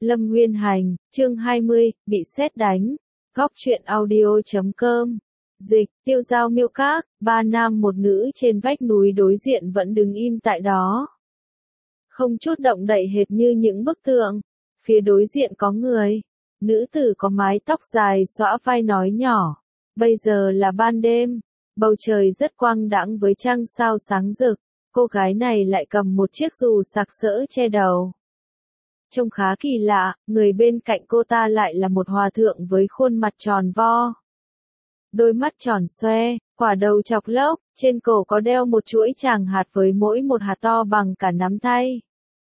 Lâm Nguyên Hành, chương 20, bị sét đánh. Góc truyện audio.com. Dịch, Tiêu Dao miêu các, ba nam một nữ trên vách núi đối diện vẫn đứng im tại đó. Không chút động đậy hệt như những bức tượng. Phía đối diện có người. Nữ tử có mái tóc dài xõa vai nói nhỏ. Bây giờ là ban đêm. Bầu trời rất quang đãng với trăng sao sáng rực. Cô gái này lại cầm một chiếc dù sặc sỡ che đầu. Trông khá kỳ lạ, người bên cạnh cô ta lại là một hòa thượng với khuôn mặt tròn vo. Đôi mắt tròn xoe, quả đầu chọc lốc, trên cổ có đeo một chuỗi tràng hạt với mỗi một hạt to bằng cả nắm tay.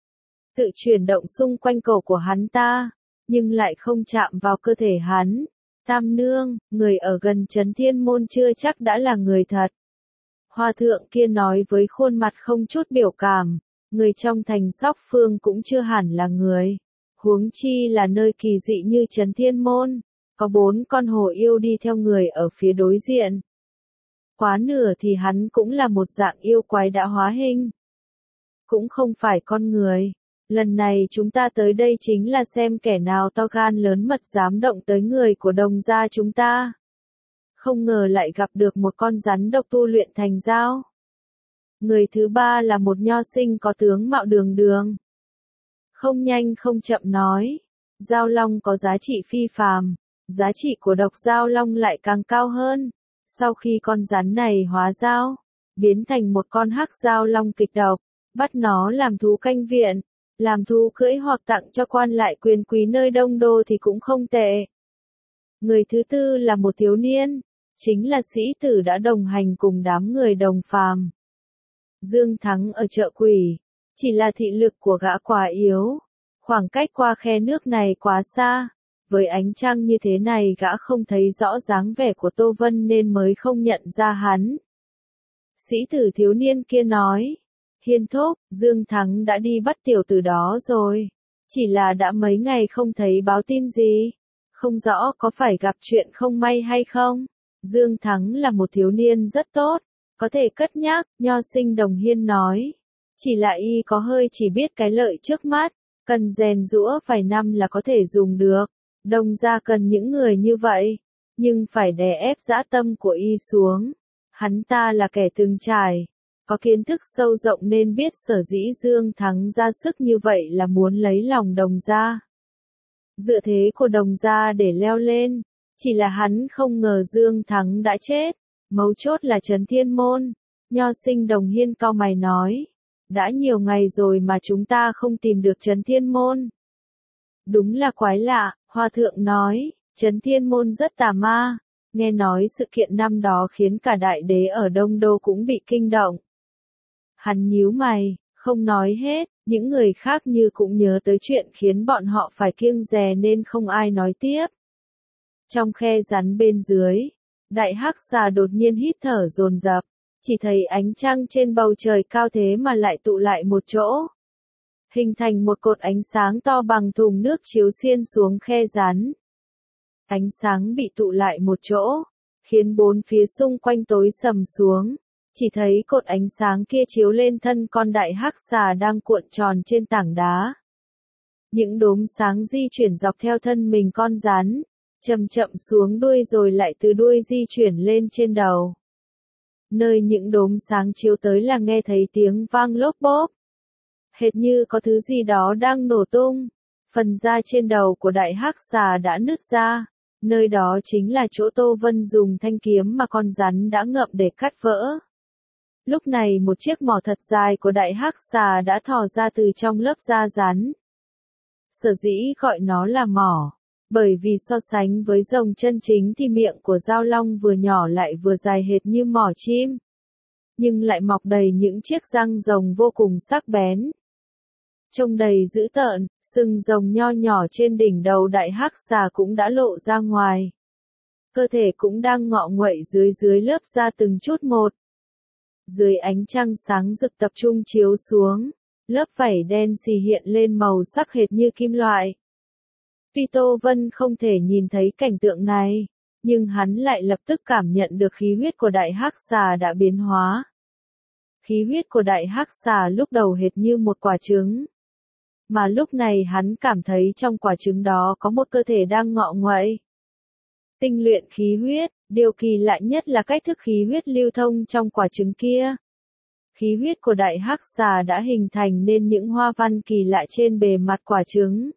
Tự chuyển động xung quanh cổ của hắn ta, nhưng lại không chạm vào cơ thể hắn. Tam nương, người ở gần Trấn Thiên Môn chưa chắc đã là người thật. Hòa thượng kia nói với khuôn mặt không chút biểu cảm. Người trong thành Sóc Phương cũng chưa hẳn là người. Huống chi là nơi kỳ dị như Trấn Thiên Môn. Có 4 con hổ yêu đi theo người ở phía đối diện. Quá nửa thì hắn cũng là một dạng yêu quái đã hóa hình. Cũng không phải con người. Lần này chúng ta tới đây chính là xem kẻ nào to gan lớn mật dám động tới người của Đồng gia chúng ta. Không ngờ lại gặp được một con rắn độc tu luyện thành dao. Người thứ ba là một nho sinh có tướng mạo đường đường. Không nhanh không chậm nói. Dao long có giá trị phi phàm. Giá trị của độc dao long lại càng cao hơn. Sau khi con rắn này hóa dao, biến thành một con hắc dao long kịch độc, bắt nó làm thú canh viện, làm thú cưỡi hoặc tặng cho quan lại quyền quý nơi Đông Đô thì cũng không tệ. Người thứ tư là một thiếu niên, chính là sĩ tử đã đồng hành cùng đám người đồng phàm. Dương Thắng ở chợ quỷ, chỉ là thị lực của gã quá yếu, khoảng cách qua khe nước này quá xa, với ánh trăng như thế này gã không thấy rõ dáng vẻ của Tô Vân nên mới không nhận ra hắn. Sĩ tử thiếu niên kia nói, Hiên thúc, Dương Thắng đã đi bắt tiểu tử đó rồi, chỉ là đã mấy ngày không thấy báo tin gì, không rõ có phải gặp chuyện không may hay không. Dương Thắng là một thiếu niên rất tốt. Có thể cất nhắc, nho sinh Đồng Hiên nói. Chỉ là y có hơi chỉ biết cái lợi trước mắt, cần rèn giũa vài năm là có thể dùng được. Đồng gia cần những người như vậy, nhưng phải đè ép dã tâm của y xuống. Hắn ta là kẻ từng trải, có kiến thức sâu rộng nên biết sở dĩ Dương Thắng ra sức như vậy là muốn lấy lòng Đồng gia. Dựa thế của Đồng gia để leo lên, chỉ là hắn không ngờ Dương Thắng đã chết. Mấu chốt là Trấn Thiên Môn. Nho sinh Đồng Hiên cau mày nói. Đã nhiều ngày rồi mà chúng ta không tìm được Trấn Thiên Môn. Đúng là quái lạ, Hòa thượng nói. Trấn Thiên Môn rất tà ma. Nghe nói sự kiện năm đó khiến cả đại đế ở Đông Đô cũng bị kinh động. Hắn nhíu mày, không nói hết. Những người khác như cũng nhớ tới chuyện khiến bọn họ phải kiêng dè nên không ai nói tiếp. Trong khe rắn bên dưới, Đại hắc xà đột nhiên hít thở dồn dập, chỉ thấy ánh trăng trên bầu trời cao thế mà lại tụ lại một chỗ. Hình thành một cột ánh sáng to bằng thùng nước chiếu xiên xuống khe rắn. Ánh sáng bị tụ lại một chỗ, khiến bốn phía xung quanh tối sầm xuống. Chỉ thấy cột ánh sáng kia chiếu lên thân con đại hắc xà đang cuộn tròn trên tảng đá. Những đốm sáng di chuyển dọc theo thân mình con rắn. Chậm chậm xuống đuôi rồi lại từ đuôi di chuyển lên trên đầu. Nơi những đốm sáng chiếu tới là nghe thấy tiếng vang lốp bốp. Hệt như có thứ gì đó đang nổ tung. Phần da trên đầu của đại hắc xà đã nứt ra. Nơi đó chính là chỗ Tô Vân dùng thanh kiếm mà con rắn đã ngậm để cắt vỡ. Lúc này một chiếc mỏ thật dài của đại hắc xà đã thò ra từ trong lớp da rắn. Sở dĩ gọi nó là mỏ. Bởi vì so sánh với rồng chân chính thì miệng của dao long vừa nhỏ lại vừa dài hệt như mỏ chim. Nhưng lại mọc đầy những chiếc răng rồng vô cùng sắc bén. Trông đầy dữ tợn, sừng rồng nho nhỏ trên đỉnh đầu đại hắc xà cũng đã lộ ra ngoài. Cơ thể cũng đang ngọ nguậy dưới lớp da từng chút một. Dưới ánh trăng sáng rực tập trung chiếu xuống, lớp vảy đen xì hiện lên màu sắc hệt như kim loại. Tuy Tô Vân không thể nhìn thấy cảnh tượng này, nhưng hắn lại lập tức cảm nhận được khí huyết của đại hắc xà đã biến hóa. Khí huyết của đại hắc xà lúc đầu hệt như một quả trứng. Mà lúc này hắn cảm thấy trong quả trứng đó có một cơ thể đang ngọ nguậy. Tinh luyện khí huyết, điều kỳ lạ nhất là cách thức khí huyết lưu thông trong quả trứng kia. Khí huyết của đại hắc xà đã hình thành nên những hoa văn kỳ lạ trên bề mặt quả trứng.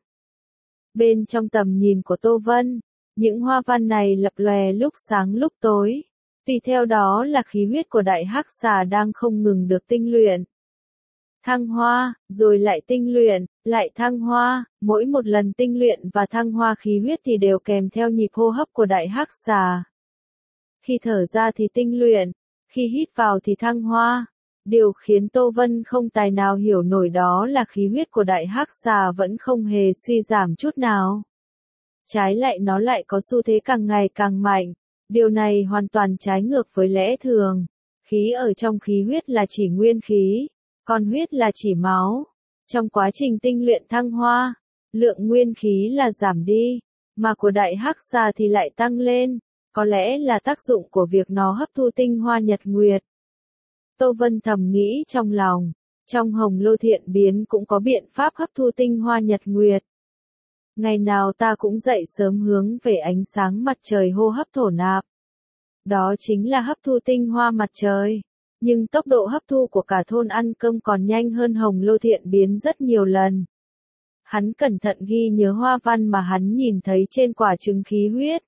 Bên trong tầm nhìn của Tô Vân, những hoa văn này lập lòe lúc sáng lúc tối. Tùy theo đó là khí huyết của đại hắc xà đang không ngừng được tinh luyện. Thăng hoa, rồi lại tinh luyện, lại thăng hoa, mỗi một lần tinh luyện và thăng hoa khí huyết thì đều kèm theo nhịp hô hấp của đại hắc xà. Khi thở ra thì tinh luyện, khi hít vào thì thăng hoa. Điều khiến Tô Vân không tài nào hiểu nổi đó là khí huyết của đại hắc xà vẫn không hề suy giảm chút nào. Trái lại nó lại có xu thế càng ngày càng mạnh. Điều này hoàn toàn trái ngược với lẽ thường. Khí ở trong khí huyết là chỉ nguyên khí, còn huyết là chỉ máu. Trong quá trình tinh luyện thăng hoa, lượng nguyên khí là giảm đi, mà của đại hắc xà thì lại tăng lên. Có lẽ là tác dụng của việc nó hấp thu tinh hoa nhật nguyệt. Tô Vân thầm nghĩ trong lòng, trong hồng lô thiện biến cũng có biện pháp hấp thu tinh hoa nhật nguyệt. Ngày nào ta cũng dậy sớm hướng về ánh sáng mặt trời hô hấp thổ nạp. Đó chính là hấp thu tinh hoa mặt trời. Nhưng tốc độ hấp thu của cả thôn ăn cơm còn nhanh hơn hồng lô thiện biến rất nhiều lần. Hắn cẩn thận ghi nhớ hoa văn mà hắn nhìn thấy trên quả trứng khí huyết.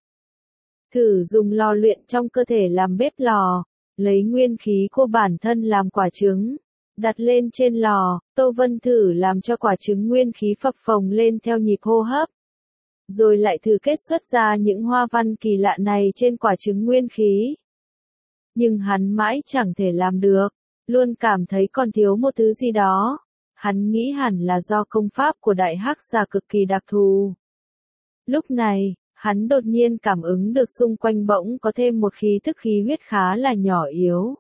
Thử dùng lò luyện trong cơ thể làm bếp lò, lấy nguyên khí của bản thân làm quả trứng, đặt lên trên lò. Tô Vân thử làm cho quả trứng nguyên khí phập phồng lên theo nhịp hô hấp. Rồi lại thử kết xuất ra những hoa văn kỳ lạ này trên quả trứng nguyên khí. Nhưng hắn mãi chẳng thể làm được, luôn cảm thấy còn thiếu một thứ gì đó. Hắn nghĩ hẳn là do công pháp của đại hắc xà cực kỳ đặc thù. Lúc này, hắn đột nhiên cảm ứng được xung quanh bỗng có thêm một khí tức khí huyết khá là nhỏ yếu.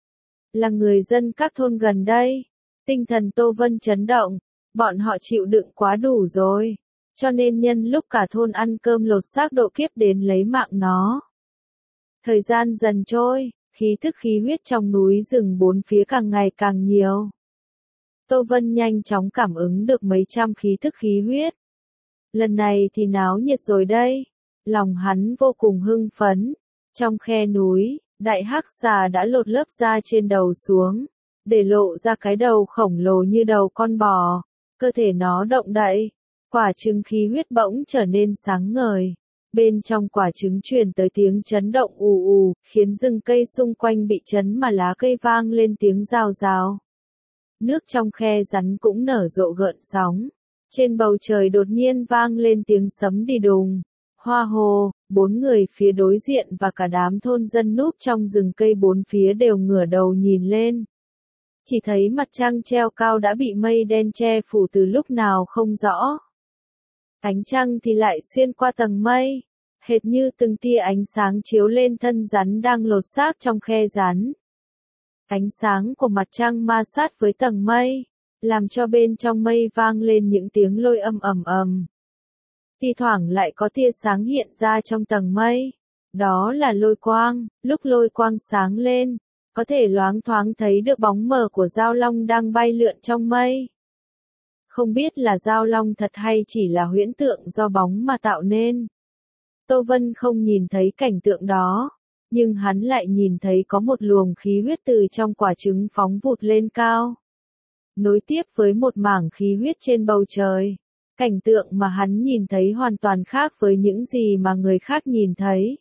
Là người dân các thôn gần đây. Tinh thần Tô Vân chấn động, bọn họ chịu đựng quá đủ rồi, cho nên nhân lúc cả thôn ăn cơm lột xác độ kiếp đến lấy mạng nó. Thời gian dần trôi, khí tức khí huyết trong núi rừng bốn phía càng ngày càng nhiều. Tô Vân nhanh chóng cảm ứng được mấy trăm khí tức khí huyết. Lần này thì náo nhiệt rồi đây. Lòng hắn vô cùng hưng phấn. Trong khe núi, đại hắc xà đã lột lớp da trên đầu xuống, để lộ ra cái đầu khổng lồ như đầu con bò. Cơ thể nó động đậy, quả trứng khí huyết bỗng trở nên sáng ngời. Bên trong quả trứng truyền tới tiếng chấn động ù ù, khiến rừng cây xung quanh bị chấn mà lá cây vang lên tiếng rào rào. Nước trong khe rắn cũng nở rộ gợn sóng. Trên bầu trời đột nhiên vang lên tiếng sấm đi đùng. Hoa hồ, bốn người phía đối diện và cả đám thôn dân núp trong rừng cây bốn phía đều ngửa đầu nhìn lên. Chỉ thấy mặt trăng treo cao đã bị mây đen che phủ từ lúc nào không rõ. Ánh trăng thì lại xuyên qua tầng mây, hệt như từng tia ánh sáng chiếu lên thân rắn đang lột xác trong khe rắn. Ánh sáng của mặt trăng ma sát với tầng mây, làm cho bên trong mây vang lên những tiếng lôi âm ầm ầm. Thi thoảng lại có tia sáng hiện ra trong tầng mây. Đó là lôi quang, lúc lôi quang sáng lên, có thể loáng thoáng thấy được bóng mờ của dao long đang bay lượn trong mây. Không biết là dao long thật hay chỉ là huyễn tượng do bóng mà tạo nên. Tô Vân không nhìn thấy cảnh tượng đó, nhưng hắn lại nhìn thấy có một luồng khí huyết từ trong quả trứng phóng vụt lên cao, nối tiếp với một mảng khí huyết trên bầu trời. Cảnh tượng mà hắn nhìn thấy hoàn toàn khác với những gì mà người khác nhìn thấy.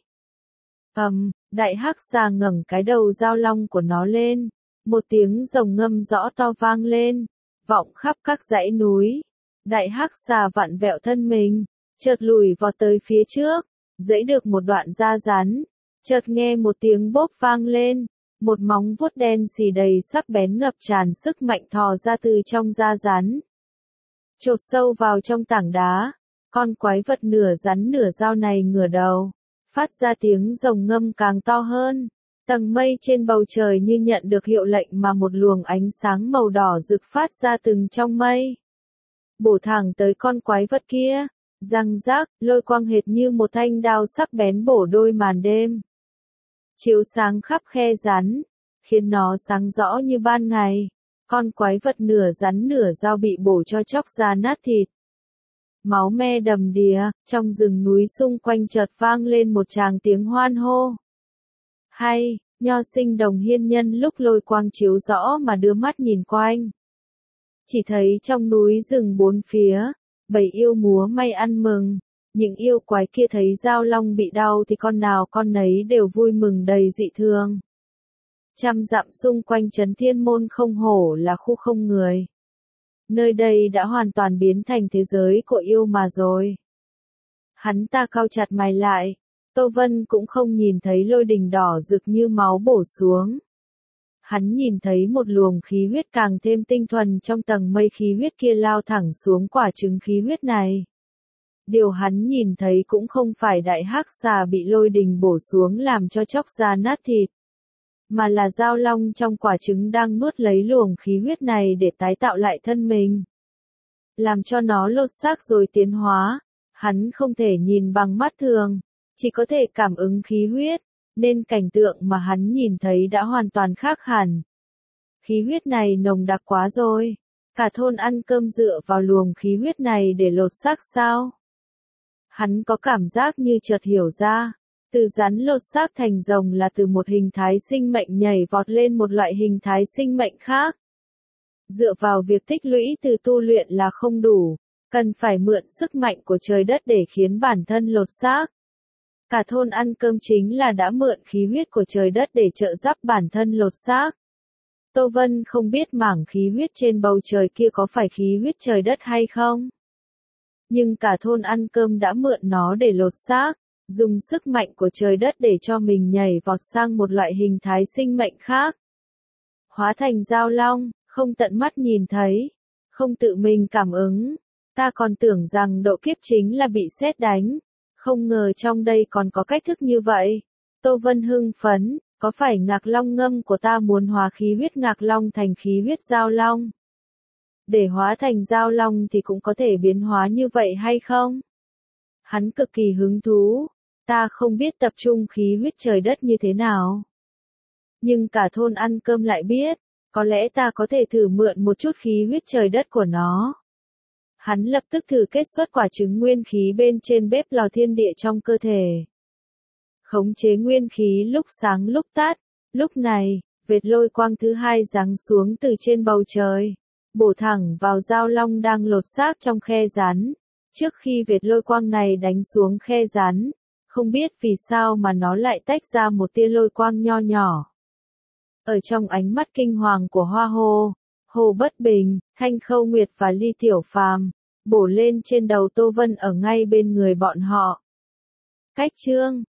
Đại hắc xà ngẩng cái đầu dao long của nó lên, một tiếng rồng ngâm rõ to vang lên, vọng khắp các dãy núi. Đại hắc xà vặn vẹo thân mình, chợt lùi vọt tới phía trước, giãy được một đoạn da rắn, chợt nghe một tiếng bốp vang lên, một móng vuốt đen xì đầy sắc bén ngập tràn sức mạnh thò ra từ trong da rắn, chộp sâu vào trong tảng đá. Con quái vật nửa rắn nửa dao này ngửa đầu, phát ra tiếng rồng ngâm càng to hơn. Tầng mây trên bầu trời như nhận được hiệu lệnh mà một luồng ánh sáng màu đỏ rực phát ra từng trong mây, bổ thẳng tới con quái vật kia. Răng rác, lôi quang hệt như một thanh đao sắc bén bổ đôi màn đêm, chiếu sáng khắp khe rắn, khiến nó sáng rõ như ban ngày. Con quái vật nửa rắn nửa dao bị bổ cho chóc ra nát thịt. Máu me đầm đìa, trong rừng núi xung quanh chợt vang lên một tràng tiếng hoan hô. Hay, Nho Sinh Đồng Hiên nhân lúc lôi quang chiếu rõ mà đưa mắt nhìn quanh. Chỉ thấy trong núi rừng bốn phía, bầy yêu múa may ăn mừng. Những yêu quái kia thấy Giao Long bị đau thì con nào con nấy đều vui mừng đầy dị thường. Trăm dặm xung quanh trấn Thiên Môn không hổ là khu không người. Nơi đây đã hoàn toàn biến thành thế giới của yêu mà rồi. Hắn ta cau chặt mày lại, Tô Vân cũng không nhìn thấy lôi đình đỏ rực như máu bổ xuống. Hắn nhìn thấy một luồng khí huyết càng thêm tinh thuần trong tầng mây khí huyết kia lao thẳng xuống quả trứng khí huyết này. Điều hắn nhìn thấy cũng không phải đại hắc xà bị lôi đình bổ xuống làm cho chóc ra nát thịt, mà là Giao Long trong quả trứng đang nuốt lấy luồng khí huyết này để tái tạo lại thân mình. Làm cho nó lột xác rồi tiến hóa, hắn không thể nhìn bằng mắt thường, chỉ có thể cảm ứng khí huyết, nên cảnh tượng mà hắn nhìn thấy đã hoàn toàn khác hẳn. Khí huyết này nồng đặc quá rồi, cả thôn ăn cơm dựa vào luồng khí huyết này để lột xác sao? Hắn có cảm giác như chợt hiểu ra, từ rắn lột xác thành rồng là từ một hình thái sinh mệnh nhảy vọt lên một loại hình thái sinh mệnh khác. Dựa vào việc tích lũy từ tu luyện là không đủ, cần phải mượn sức mạnh của trời đất để khiến bản thân lột xác. Cả thôn ăn cơm chính là đã mượn khí huyết của trời đất để trợ giúp bản thân lột xác. Tô Vân không biết mảng khí huyết trên bầu trời kia có phải khí huyết trời đất hay không. Nhưng cả thôn ăn cơm đã mượn nó để lột xác, dùng sức mạnh của trời đất để cho mình nhảy vọt sang một loại hình thái sinh mệnh khác. Hóa thành Giao Long, không tận mắt nhìn thấy, không tự mình cảm ứng. Ta còn tưởng rằng độ kiếp chính là bị sét đánh, không ngờ trong đây còn có cách thức như vậy. Tô Vân hưng phấn, có phải Ngạc Long ngâm của ta muốn hóa khí huyết Ngạc Long thành khí huyết Giao Long? Để hóa thành Giao Long thì cũng có thể biến hóa như vậy hay không? Hắn cực kỳ hứng thú, ta không biết tập trung khí huyết trời đất như thế nào. Nhưng cả thôn ăn cơm lại biết, có lẽ ta có thể thử mượn một chút khí huyết trời đất của nó. Hắn lập tức thử kết xuất quả trứng nguyên khí bên trên bếp lò thiên địa trong cơ thể. Khống chế nguyên khí lúc sáng lúc tắt, lúc này, vệt lôi quang thứ hai giáng xuống từ trên bầu trời, bổ thẳng vào Giao Long đang lột xác trong khe rắn. Trước khi vệt lôi quang này đánh xuống khe rắn, không biết vì sao mà nó lại tách ra một tia lôi quang nho nhỏ. Ở trong ánh mắt kinh hoàng của Hoa Hồ, Hồ Bất Bình, Thanh Khâu Nguyệt và Ly Tiểu Phàm, bổ lên trên đầu Tô Vân ở ngay bên người bọn họ. Cách chương